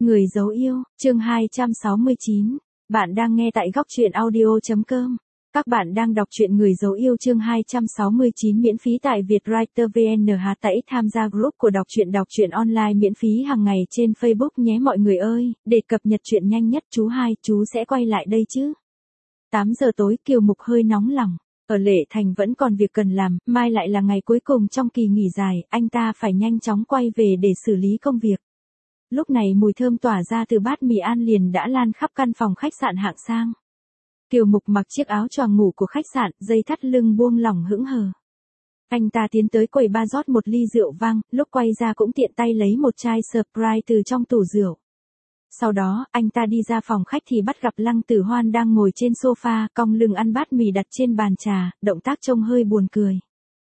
Người dấu yêu, chương 269. Bạn đang nghe tại góc truyện audio.com. Các bạn đang đọc truyện Người dấu yêu chương 269 miễn phí tại Vietwriter VN. Hãy tham gia group của đọc truyện online miễn phí hàng ngày trên Facebook nhé mọi người ơi, để cập nhật truyện nhanh nhất chú sẽ quay lại đây chứ. 8 giờ tối Kiều Mục hơi nóng lòng. Ở Lệ Thành vẫn còn việc cần làm, mai lại là ngày cuối cùng trong kỳ nghỉ dài, anh ta phải nhanh chóng quay về để xử lý công việc. Lúc này mùi thơm tỏa ra từ bát mì An liền đã lan khắp căn phòng khách sạn hạng sang. Kiều Mục mặc chiếc áo choàng ngủ của khách sạn, dây thắt lưng buông lỏng hững hờ. Anh ta tiến tới quầy bar rót một ly rượu vang, lúc quay ra cũng tiện tay lấy một chai Sprite từ trong tủ rượu. Sau đó, anh ta đi ra phòng khách thì bắt gặp Lăng Tử Hoan đang ngồi trên sofa, cong lưng ăn bát mì đặt trên bàn trà, động tác trông hơi buồn cười.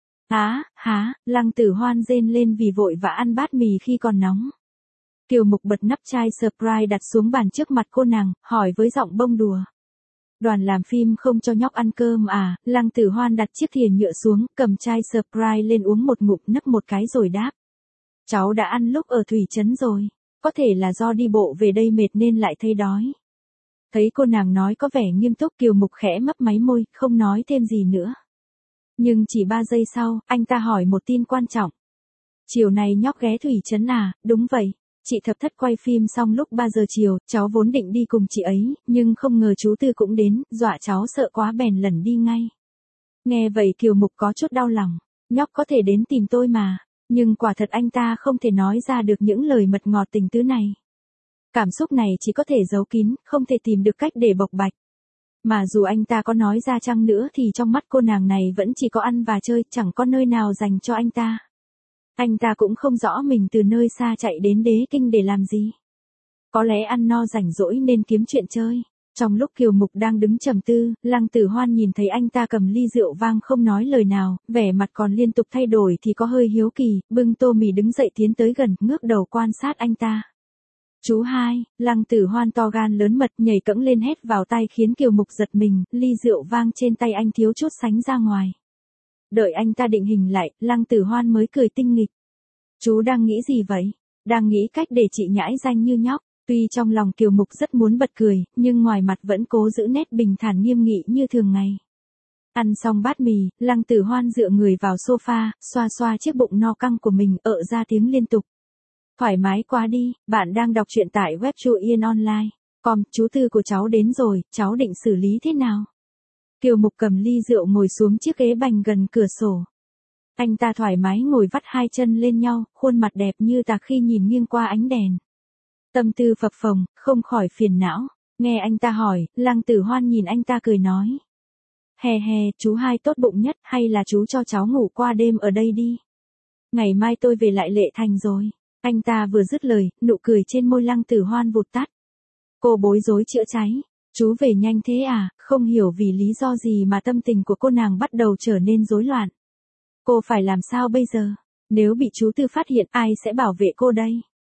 Lăng Tử Hoan rên lên vì vội vã ăn bát mì khi còn nóng. Kiều Mục bật nắp chai Sprite đặt xuống bàn trước mặt cô nàng, hỏi với giọng bông đùa. Đoàn làm phim không cho nhóc ăn cơm à? Lăng Tử Hoan đặt chiếc thìa nhựa xuống, cầm chai Sprite lên uống một ngụm nấc một cái rồi đáp. Cháu đã ăn lúc ở Thủy Trấn rồi. Có thể là do đi bộ về đây mệt nên lại thấy đói. Thấy cô nàng nói có vẻ nghiêm túc, Kiều Mục khẽ mấp máy môi, không nói thêm gì nữa. Nhưng chỉ 3 giây sau, anh ta hỏi một tin quan trọng. Chiều này nhóc ghé Thủy Trấn à? Đúng vậy. Chị Thập Thất quay phim xong lúc 3 giờ chiều, cháu vốn định đi cùng chị ấy, nhưng không ngờ chú Tư cũng đến, dọa cháu sợ quá bèn lẩn đi ngay. Nghe vậy Kiều Mục có chút đau lòng. Nhóc có thể đến tìm tôi mà. Nhưng quả thật anh ta không thể nói ra được những lời mật ngọt tình tứ này. Cảm xúc này chỉ có thể giấu kín, không thể tìm được cách để bộc bạch. Mà dù anh ta có nói ra chăng nữa thì trong mắt cô nàng này vẫn chỉ có ăn và chơi, chẳng có nơi nào dành cho anh ta. Anh ta cũng không rõ mình từ nơi xa chạy đến Đế Kinh để làm gì. Có lẽ ăn no rảnh rỗi nên kiếm chuyện chơi. Trong lúc Kiều Mục đang đứng trầm tư, Lăng Tử Hoan nhìn thấy anh ta cầm ly rượu vang không nói lời nào, vẻ mặt còn liên tục thay đổi thì có hơi hiếu kỳ, bưng tô mì đứng dậy tiến tới gần, ngước đầu quan sát anh ta. Chú hai, Lăng Tử Hoan to gan lớn mật nhảy cẫng lên hét vào tai khiến Kiều Mục giật mình, ly rượu vang trên tay anh thiếu chút sánh ra ngoài. Đợi anh ta định hình lại, Lăng Tử Hoan mới cười tinh nghịch. Chú đang nghĩ gì vậy? Đang nghĩ cách để chị nhãi danh như nhóc. Tuy trong lòng Kiều Mục rất muốn bật cười, nhưng ngoài mặt vẫn cố giữ nét bình thản nghiêm nghị như thường ngày. Ăn xong bát mì, Lăng Tử Hoan dựa người vào sofa, xoa xoa chiếc bụng no căng của mình, ra tiếng liên tục. Thoải mái quá đi, bạn đang đọc truyện tại web truyện online. Chú Tư của cháu đến rồi, cháu định xử lý thế nào? Kiều Mục cầm ly rượu ngồi xuống chiếc ghế bành gần cửa sổ. Anh ta thoải mái ngồi vắt hai chân lên nhau, khuôn mặt đẹp như tạc khi nhìn nghiêng qua ánh đèn. Tâm tư phập phồng, không khỏi phiền não. Nghe anh ta hỏi, Lăng Tử Hoan nhìn anh ta cười nói. Hè, chú hai tốt bụng nhất, hay là chú cho cháu ngủ qua đêm ở đây đi. Ngày mai tôi về lại Lệ Thành rồi. Anh ta vừa dứt lời, nụ cười trên môi Lăng Tử Hoan vụt tắt. Cô bối rối chữa cháy. Chú về nhanh thế à? Không hiểu vì lý do gì mà tâm tình của cô nàng bắt đầu trở nên rối loạn. Cô phải làm sao bây giờ? Nếu bị chú Tư phát hiện, ai sẽ bảo vệ cô đây?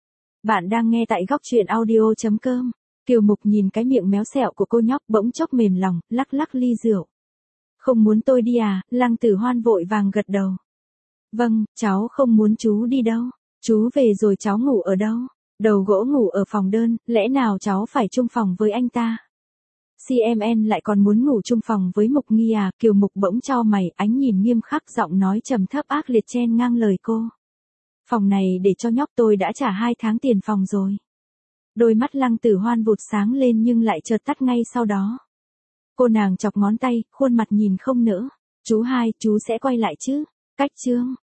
Bạn đang nghe tại góc truyện audio.com. Kiều Mục nhìn cái miệng méo xẹo của cô nhóc bỗng chốc mềm lòng, lắc lắc ly rượu. Không muốn tôi đi à? Lăng Tử Hoan vội vàng gật đầu. Vâng, cháu không muốn chú đi đâu. Chú về rồi cháu ngủ ở đâu? Đầu gỗ ngủ ở phòng đơn, lẽ nào cháu phải chung phòng với anh ta? CMN lại còn muốn ngủ chung phòng với Mục Nghi à? Kiều Mục bỗng chau mày, ánh nhìn nghiêm khắc, giọng nói trầm thấp ác liệt chen ngang lời cô. Phòng này để cho nhóc tôi đã trả 2 tháng tiền phòng rồi. Đôi mắt Lăng Tử Hoan vụt sáng lên nhưng lại chợt tắt ngay sau đó. Cô nàng chọc ngón tay, khuôn mặt nhìn không nỡ. Chú hai, chú sẽ quay lại chứ? Cách chương.